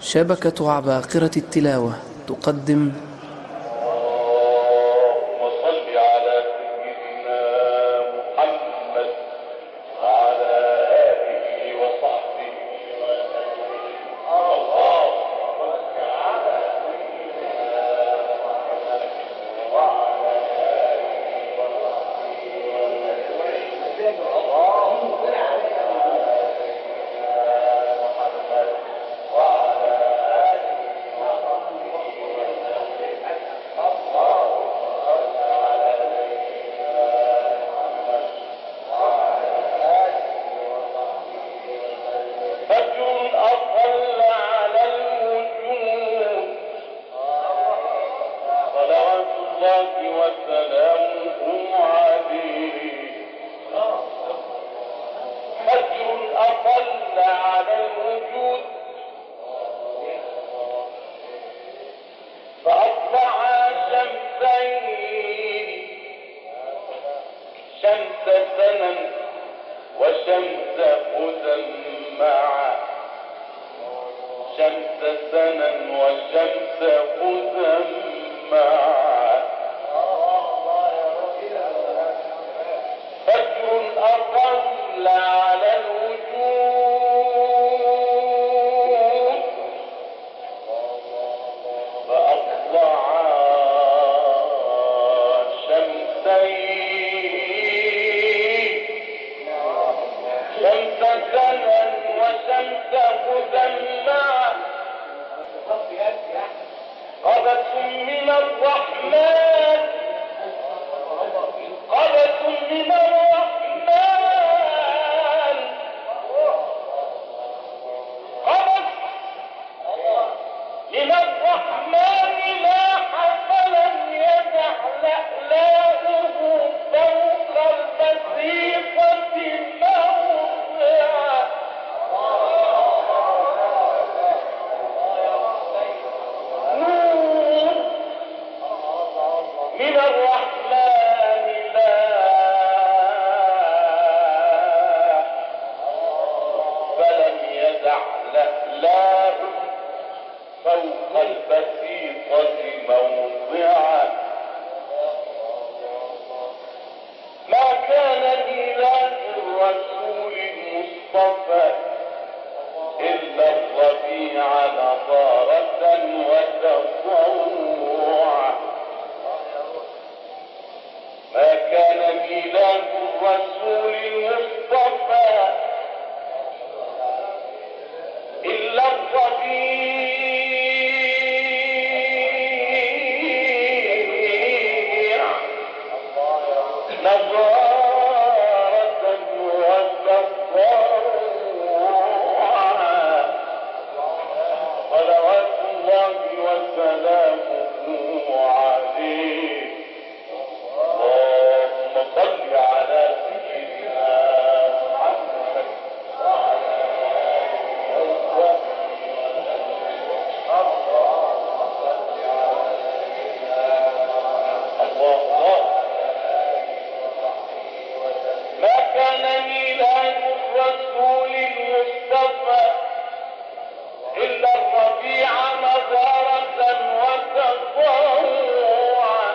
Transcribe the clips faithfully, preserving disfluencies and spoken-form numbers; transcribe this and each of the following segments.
شبكة عباقرة التلاوة تقدم اللهم صل على سيدنا محمد وعلى آله وصحبه وسلم. اللهم صل على سيدنا محمد وعلى آله وصحبه وسلم. اللهم صل على سيدنا محمد وعلى شمس سنا وشمس هدى معا شمس سنا وشمس هدى معا فجر أطل على الوجود فأطلع شمسين شمس سنا وشمس هدى معا قبس من الرحمن قبس من الرحمن قبس من الرحمن لاح فلم يدع لألاه فوق البسيطة موضعا نور من الرحمن لاح فلم يدع لألاه فوق البسيطة موضعا ما كان ميلاد الرسول المصطفى إلا الربيع نضارة وتضوعا ما كان ميلاد الرسول المصطفى إلا الربيع نضارة وتضوعا صلوات الله وسلامه عليه. اللهم صل على سيدنا محمد وعلى آله وصحبه وسلم. ما كان ميلاد الرسول المصطفى إلا الربيع نضارة وتضوعا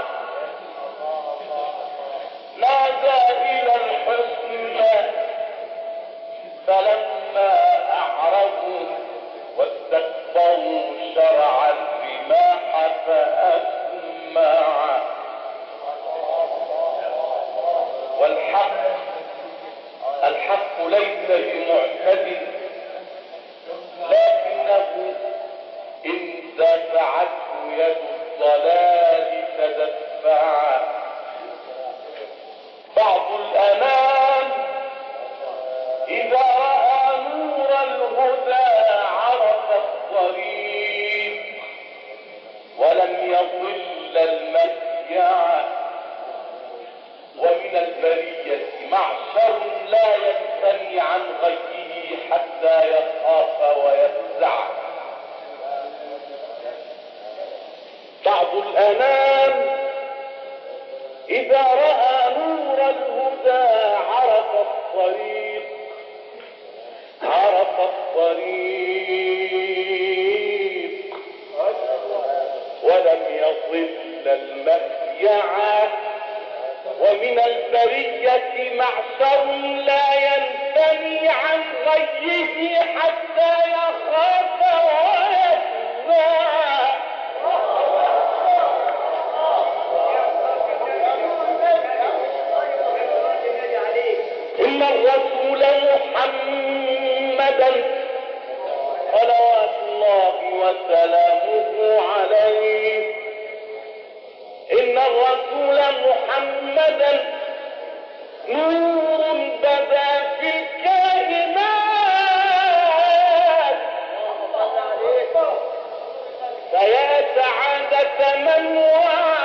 نادى إلى الحسنى فلما أعرضوا واستكبروا شرع الرماح فأسمع والحق الحق ليس بمعتد لكنه إن دفعته يد الضلال تدفعا بعض الأنام إذا رأى نور الهدى عرف الطريق ولم يضل المسجع ومن البرية معشر لا ينثني عن غيه حتى يخاف ويفزع بعض الأنام إذا رأى نور الهدى عرف الطريق عرف الطريق مفيعا، ومن البرية معشر لا ينثني عن غيه حتى يخاف ويفزع. إن الرسول محمدا صلوات الله وسلامه عليه، إن الرسول محمدا نور بدا في الكائنات، فيا سعادة من وعى،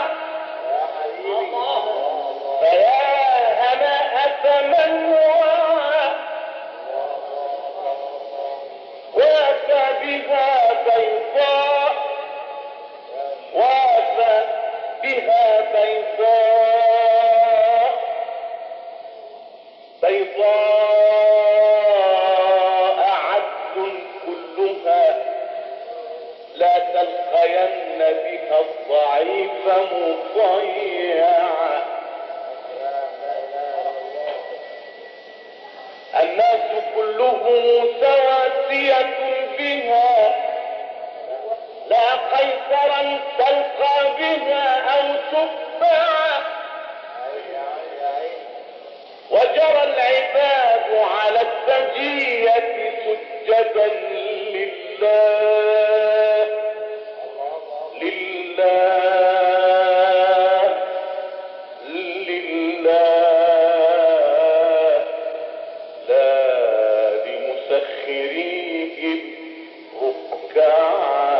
فيا هناءة من وعى، وافى بها بيضاء، وافى بها بيضاء، بيضاء عدل كلها، لا تلقين بها الضعيف مضيعا. الناس كلهم سواسية بها، لا قيصرا تلقى بها أو تتبعا. وجرى العباد على السجية سجدا لله، لله، لله، لا لمسخريهم ركعا.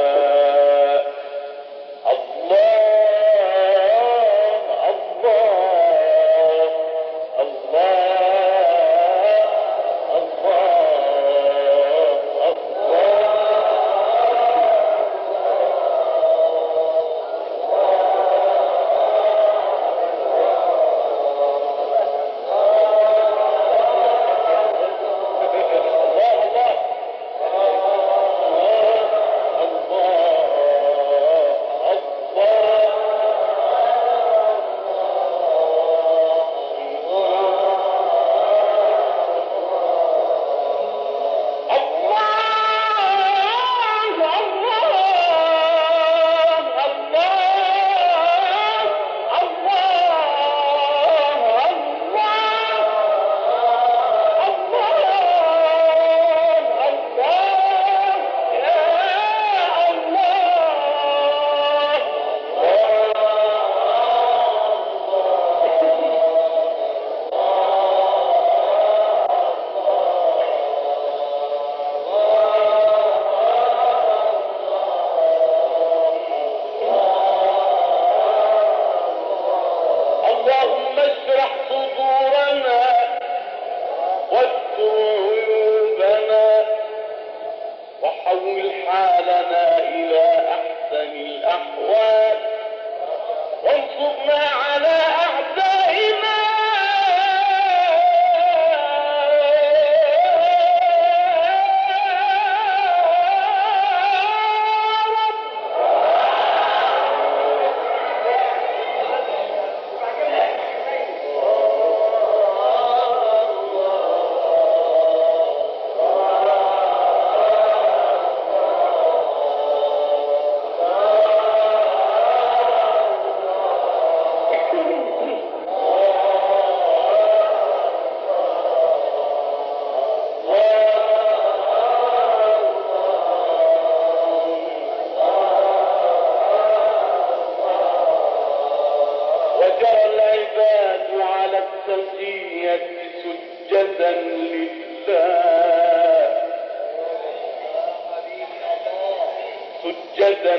سجدا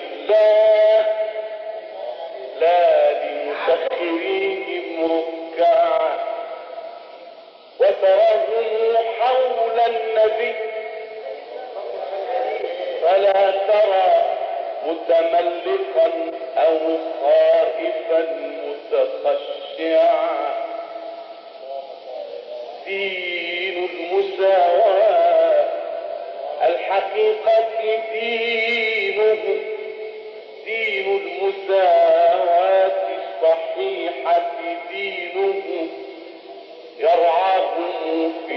لله لا لمسخريهم ركعا وتراهم حول النبي فلا ترى متملقا أو خائفا متخشعا. دين المساواة الحقيقة دينه دين المساواة الصحيحة دينه يرعاهم في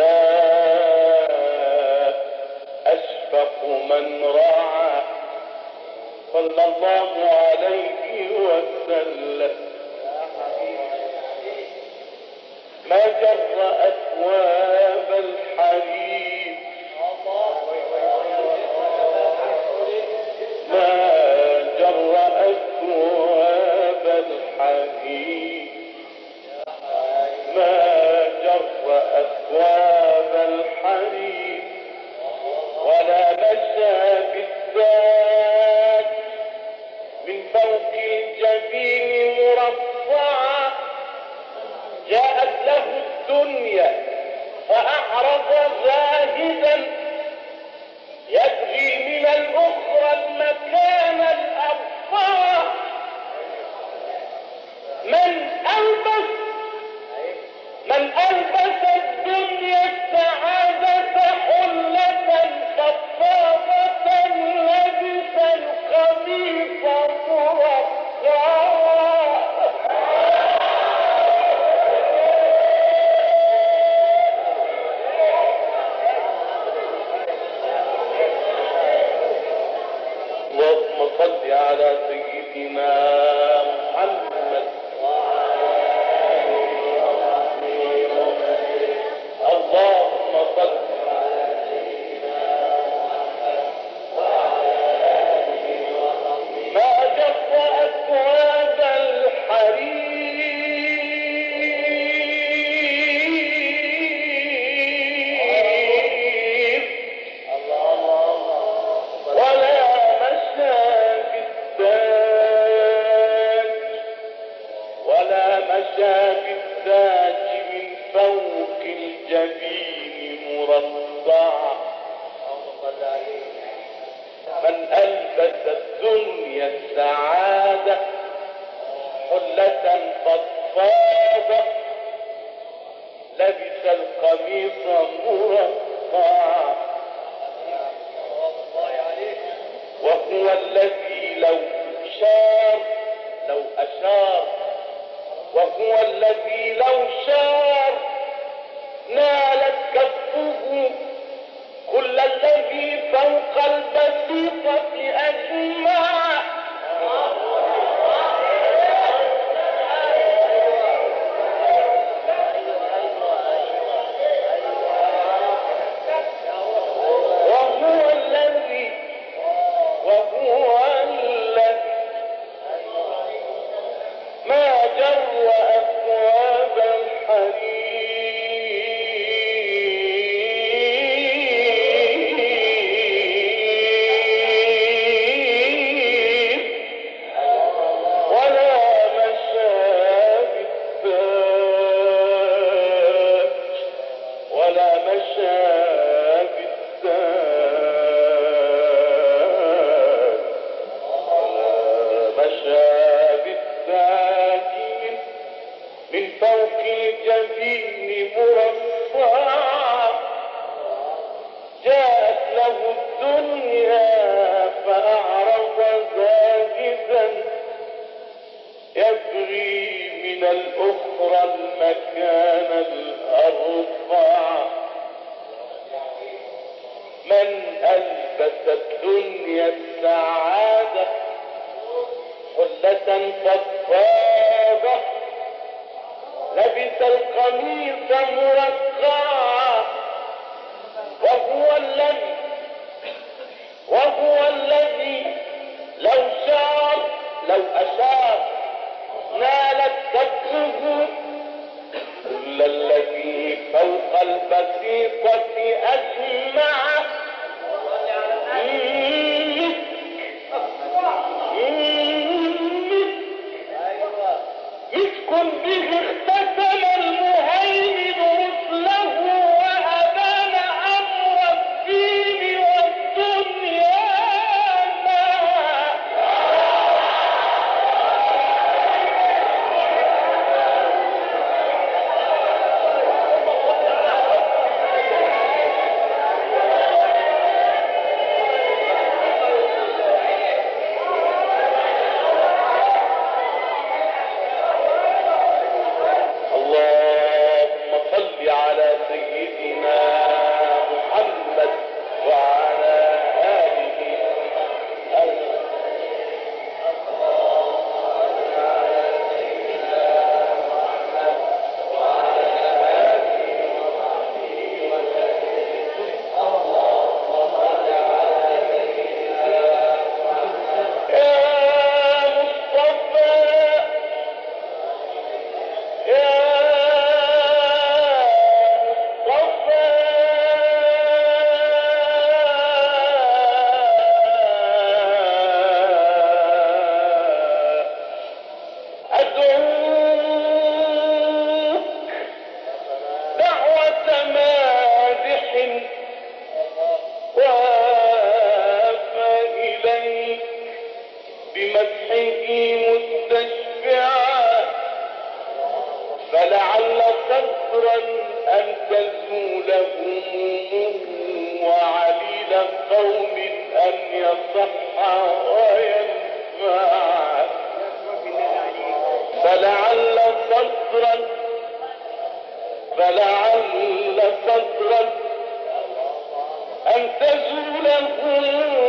الله أشفق من رعى صلى الله عليه وسلم. ما جر أثواب الحرير ما جر أثواب الحرير ما جر أثواب الحرير ولا مشى بالذات من فوق الجبين مرصعا. جاءت له الدنيا فأعرض زاهدا يبغي من الأخرى المكان الأرفع. من ألبس من ألبس الدنيا السعادة حلة فضفاضة لبس القميص مرقعا. اللهم صل على سيدنا محمد. اللهم صل على سيدنا محمد ما جف أثواب الحرير ولا مشى بالتاج ولا مشى بالتاج من فوق الجبين مرصعا. من ألبس الدنيا السعادة حلة فضفاضة لبس القميص مرصعا. وهو الذي لو شار لو أشار وهو الذي لو شار نالت كفه كل الذي فوق البسيطة أجمع. وهو الذي وهو الذي ما جر أثواب الحرير ولا مشى بالتاج ولا مشى بالتاج مشى بالتاج من فوق الجبين مرصعا. جاءت له الدنيا فأعرض زاهدا يبغي من الأخرى المكان الأرفع. من ألبس الدنيا السعادة حلة فضفاضة لبس القميص مرقعا. وهو الذي وهو الذي لو شار لو أشار نالت كفه كل الذي فوق البسيطة أجمع. مسك به اختتم المهيمن رسله وأبان أمر الدين قوم أن يصح وينفع فلعل صدرا فلعل صدرا أن تزوله